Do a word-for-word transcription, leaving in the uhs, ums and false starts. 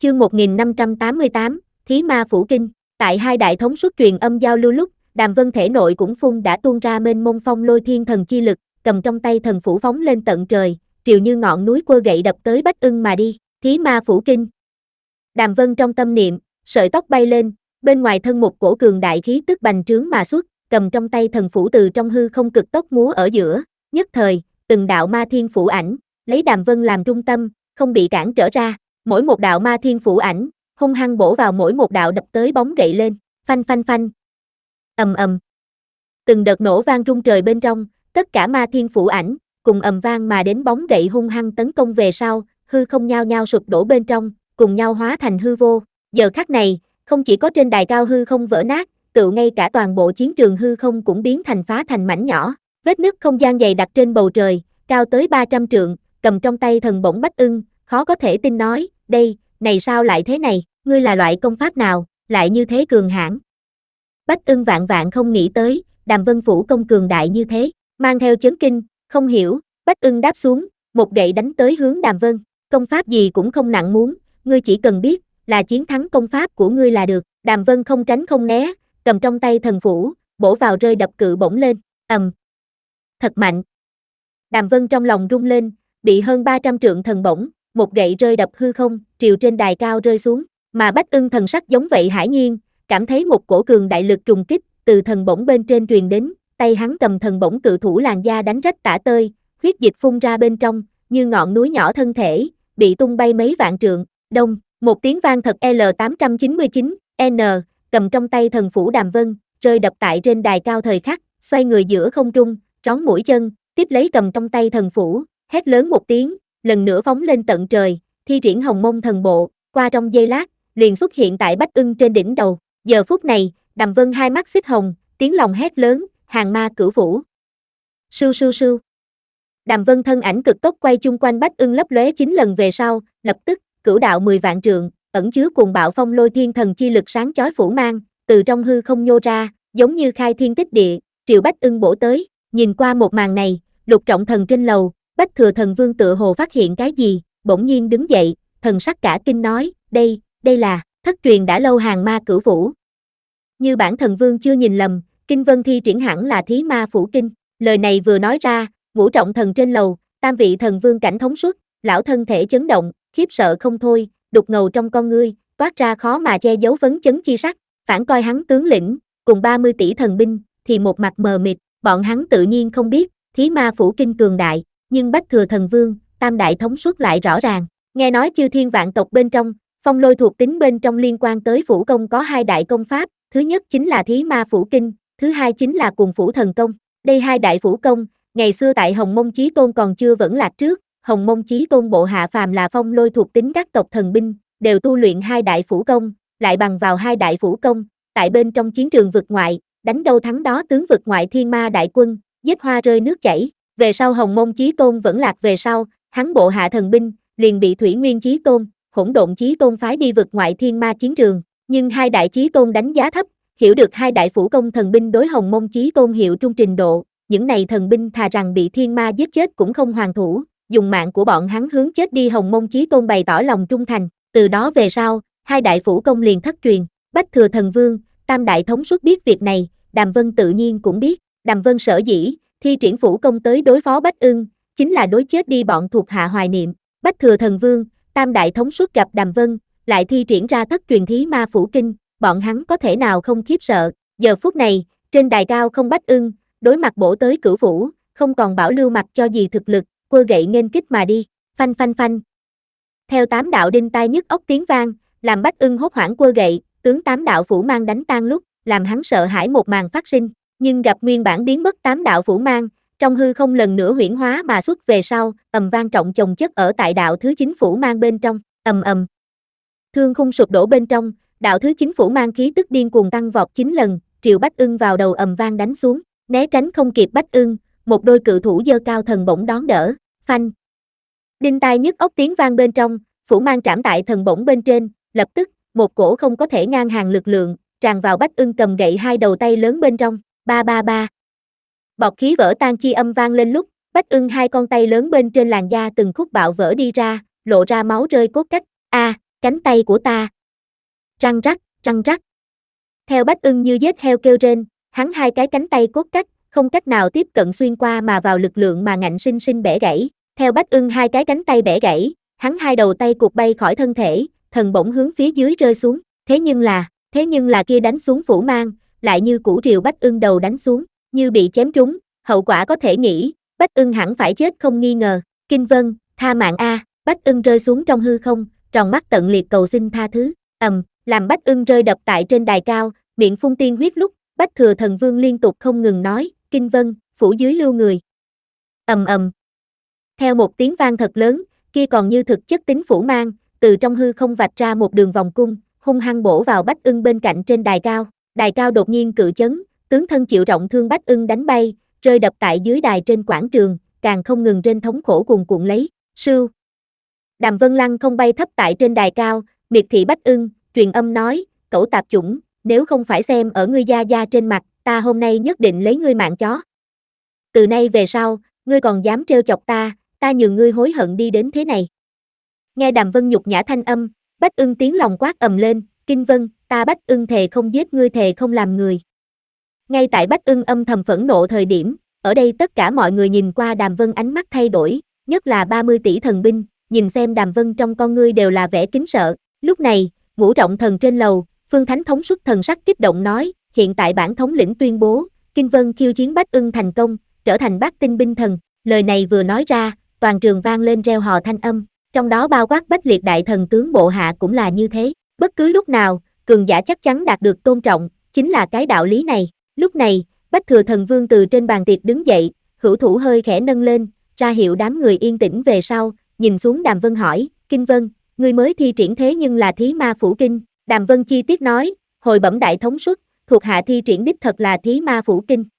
Chương một nghìn năm trăm tám mươi tám, Thí Ma Phủ Kinh. Tại hai đại thống suất truyền âm giao lưu lúc, Đàm Vân thể nội cũng phun đã tuôn ra mênh mông phong lôi thiên thần chi lực, cầm trong tay thần phủ phóng lên tận trời, triều như ngọn núi quơ gậy đập tới Bách Ưng mà đi. Thí Ma Phủ Kinh. Đàm Vân trong tâm niệm, sợi tóc bay lên, bên ngoài thân một cổ cường đại khí tức bành trướng mà xuất, cầm trong tay thần phủ từ trong hư không cực tốc múa ở giữa, nhất thời, từng đạo ma thiên phủ ảnh, lấy Đàm Vân làm trung tâm, không bị cản trở ra. Mỗi một đạo ma thiên phủ ảnh, hung hăng bổ vào mỗi một đạo đập tới bóng gậy lên, phanh phanh phanh. Ầm ầm. Từng đợt nổ vang rung trời bên trong, tất cả ma thiên phủ ảnh, cùng ầm vang mà đến bóng gậy hung hăng tấn công về sau, hư không nhao nhao sụp đổ bên trong, cùng nhau hóa thành hư vô. Giờ khắc này, không chỉ có trên đài cao hư không vỡ nát, tựu ngay cả toàn bộ chiến trường hư không cũng biến thành phá thành mảnh nhỏ, vết nứt không gian dày đặc trên bầu trời, cao tới ba trăm trượng, cầm trong tay thần bổng Bách Ưng, khó có thể tin nói, đây, này sao lại thế này, ngươi là loại công pháp nào, lại như thế cường hãn. Bách Ưng vạn vạn không nghĩ tới, Đàm Vân phủ công cường đại như thế, mang theo chấn kinh, không hiểu, Bách Ưng đáp xuống, một gậy đánh tới hướng Đàm Vân, công pháp gì cũng không nặng muốn, ngươi chỉ cần biết, là chiến thắng công pháp của ngươi là được. Đàm Vân không tránh không né, cầm trong tay thần phủ, bổ vào rơi đập cự bổng lên, ầm. Thật mạnh. Đàm Vân trong lòng rung lên, bị hơn ba trăm trượng thần bổng, một gậy rơi đập hư không, triều trên đài cao rơi xuống, mà Bách Ưng thần sắc giống vậy hải nhiên, cảm thấy một cổ cường đại lực trùng kích, từ thần bổng bên trên truyền đến, tay hắn cầm thần bổng cự thủ làn da đánh rách tả tơi, huyết dịch phun ra bên trong, như ngọn núi nhỏ thân thể, bị tung bay mấy vạn trượng, đông, một tiếng vang thật L tám trăm chín mươi chín, N, cầm trong tay thần phủ Đàm Vân, rơi đập tại trên đài cao thời khắc, xoay người giữa không trung, trón mũi chân, tiếp lấy cầm trong tay thần phủ, hét lớn một tiếng, lần nữa phóng lên tận trời, thi triển hồng mông thần bộ, qua trong giây lát, liền xuất hiện tại Bách Ưng trên đỉnh đầu. Giờ phút này, Đàm Vân hai mắt xích hồng, tiếng lòng hét lớn, hàng ma cửu phủ. Sưu sưu sưu. Đàm Vân thân ảnh cực tốc quay chung quanh Bách Ưng lấp lóe chín lần về sau, lập tức, cửu đạo mười vạn trượng, ẩn chứa cuồng bạo phong lôi thiên thần chi lực sáng chói phủ mang, từ trong hư không nhô ra, giống như khai thiên tích địa, triều Bách Ưng bổ tới. Nhìn qua một màn này, Lục Trọng Thần trên lầu, Bách Thừa Thần Vương tựa hồ phát hiện cái gì, bỗng nhiên đứng dậy, thần sắc cả kinh nói, đây, đây là, thất truyền đã lâu hàng ma cửu phủ. Như bản thần vương chưa nhìn lầm, Kinh Vân thi triển hẳn là Thí Ma Phủ Kinh. Lời này vừa nói ra, Ngũ Trọng Thần trên lầu, tam vị thần vương cảnh thống suất, lão thân thể chấn động, khiếp sợ không thôi, đục ngầu trong con ngươi, toát ra khó mà che giấu phấn chấn chi sắc, phản coi hắn tướng lĩnh, cùng ba mươi tỷ thần binh, thì một mặt mờ mịt, bọn hắn tự nhiên không biết, Thí Ma Phủ Kinh cường đại, nhưng Bách Thừa Thần Vương, tam đại thống suất lại rõ ràng. Nghe nói chư thiên vạn tộc bên trong, phong lôi thuộc tính bên trong liên quan tới phủ công có hai đại công pháp, thứ nhất chính là Thí Ma Phủ Kinh, thứ hai chính là Cuồng Phủ Thần Công. Đây hai đại phủ công, ngày xưa tại Hồng Mông Chí Tôn còn chưa vẫn lạc trước, Hồng Mông Chí Tôn bộ hạ phàm là phong lôi thuộc tính các tộc thần binh, đều tu luyện hai đại phủ công, lại bằng vào hai đại phủ công, tại bên trong chiến trường vực ngoại, đánh đâu thắng đó tướng vực ngoại thiên ma đại quân, giết hoa rơi nước chảy. Về sau Hồng Mông Chí Tôn vẫn lạc về sau, hắn bộ hạ thần binh, liền bị Thủy Nguyên Chí Tôn, Hỗn Độn Chí Tôn phái đi vực ngoại thiên ma chiến trường, nhưng hai đại Chí Tôn đánh giá thấp, hiểu được hai đại phủ công thần binh đối Hồng Mông Chí Tôn hiệu trung trình độ, những này thần binh thà rằng bị thiên ma giết chết cũng không hoàn thủ, dùng mạng của bọn hắn hướng chết đi Hồng Mông Chí Tôn bày tỏ lòng trung thành, từ đó về sau, hai đại phủ công liền thất truyền. Bách Thừa Thần Vương, tam đại thống suất biết việc này, Đàm Vân tự nhiên cũng biết, Đàm Vân sở dĩ thi triển phủ công tới đối phó Bách Ưng, chính là đối chết đi bọn thuộc hạ hoài niệm. Bách Thừa Thần Vương, tam đại thống suất gặp Đàm Vân, lại thi triển ra thất truyền Thí Ma Phủ Kinh, bọn hắn có thể nào không khiếp sợ. Giờ phút này, trên đài cao không Bách Ưng, đối mặt bổ tới cửu phủ, không còn bảo lưu mặt cho gì thực lực, quơ gậy nghênh kích mà đi, phanh phanh phanh. Theo tám đạo đinh tai nhức óc tiếng vang, làm Bách Ưng hốt hoảng quơ gậy, tướng tám đạo phủ mang đánh tan lúc, làm hắn sợ hãi một màn phát sinh, nhưng gặp nguyên bản biến mất tám đạo phủ mang, trong hư không lần nữa huyễn hóa mà xuất về sau, ầm vang trọng chồng chất ở tại đạo thứ chín phủ mang bên trong, ầm ầm. Thương khung sụp đổ bên trong, đạo thứ chín phủ mang khí tức điên cuồng tăng vọt chín lần, triều Bách Ưng vào đầu ầm vang đánh xuống, né tránh không kịp Bách Ưng, một đôi cự thủ giơ cao thần bổng đón đỡ, phanh. Đinh tai nhức óc tiếng vang bên trong, phủ mang trảm tại thần bổng bên trên, lập tức, một cổ không có thể ngang hàng lực lượng, tràn vào Bách Ưng cầm gậy hai đầu tay lớn bên trong, ba ba ba. Bọt khí vỡ tan chi âm vang lên lúc, Bách Ưng hai con tay lớn bên trên làn da từng khúc bạo vỡ đi ra, lộ ra máu rơi cốt cách, a, Cánh tay của ta. Răng rắc, răng rắc. Theo Bách Ưng như giết heo kêu rên, hắn hai cái cánh tay cốt cách, không cách nào tiếp cận xuyên qua mà vào lực lượng mà ngạnh sinh sinh bẻ gãy. Theo Bách Ưng hai cái cánh tay bẻ gãy, hắn hai đầu tay cụt bay khỏi thân thể, thần bổng hướng phía dưới rơi xuống. Thế nhưng là, thế nhưng là kia đánh xuống phủ mang, lại như củ rìu Bách Ưng đầu đánh xuống, như bị chém trúng, hậu quả có thể nghĩ, Bách Ưng hẳn phải chết không nghi ngờ. Kinh Vân, tha mạng a! Bách Ưng rơi xuống trong hư không, tròn mắt tận liệt cầu xin tha thứ. Ầm, làm Bách Ưng rơi đập tại trên đài cao, miệng phun tiên huyết lúc, Bách Thừa Thần Vương liên tục không ngừng nói, Kinh Vân, phủ dưới lưu người. Ầm ầm. Theo một tiếng vang thật lớn, kia còn như thực chất tính phủ mang, từ trong hư không vạch ra một đường vòng cung, hung hăng bổ vào Bách Ưng bên cạnh trên đài cao. Đài cao đột nhiên cự chấn, tướng thân chịu trọng thương Bách Ưng đánh bay, rơi đập tại dưới đài trên quảng trường, càng không ngừng rên thống khổ cuồn cuộn lấy. Sưu. Đàm Vân Lăng không bay thấp tại trên đài cao, miệt thị Bách Ưng, truyền âm nói, cẩu tạp chủng, nếu không phải xem ở ngươi gia gia trên mặt, ta hôm nay nhất định lấy ngươi mạng chó. Từ nay về sau, ngươi còn dám trêu chọc ta, ta nhường ngươi hối hận đi đến thế này. Nghe Đàm Vân nhục nhã thanh âm, Bách Ưng tiếng lòng quát ầm lên, Kinh Vân, ta Bách Ưng thề không giết ngươi, thề không làm người. Ngay tại Bách Ưng âm thầm phẫn nộ thời điểm, ở đây tất cả mọi người nhìn qua Đàm Vân ánh mắt thay đổi, nhất là ba mươi tỷ thần binh, nhìn xem Đàm Vân trong con ngươi đều là vẻ kính sợ. Lúc này, Ngũ Trọng Thần trên lầu, Phương Thánh Thống xuất thần sắc kích động nói, hiện tại bản thống lĩnh tuyên bố, Kinh Vân khiêu chiến Bách Ưng thành công, trở thành bát tinh binh thần. Lời này vừa nói ra, toàn trường vang lên reo hò thanh âm, trong đó bao quát Bách Liệt đại thần tướng bộ hạ cũng là như thế. Bất cứ lúc nào, cường giả chắc chắn đạt được tôn trọng, chính là cái đạo lý này. Lúc này, Bách Thừa Thần Vương từ trên bàn tiệc đứng dậy, hữu thủ hơi khẽ nâng lên, ra hiệu đám người yên tĩnh về sau, nhìn xuống Đàm Vân hỏi, Kinh Vân, ngươi mới thi triển thế nhưng là thí ma phủ kinh. Đàm Vân chi tiết nói, hồi bẩm đại thống suất, thuộc hạ thi triển đích thật là thí ma phủ kinh.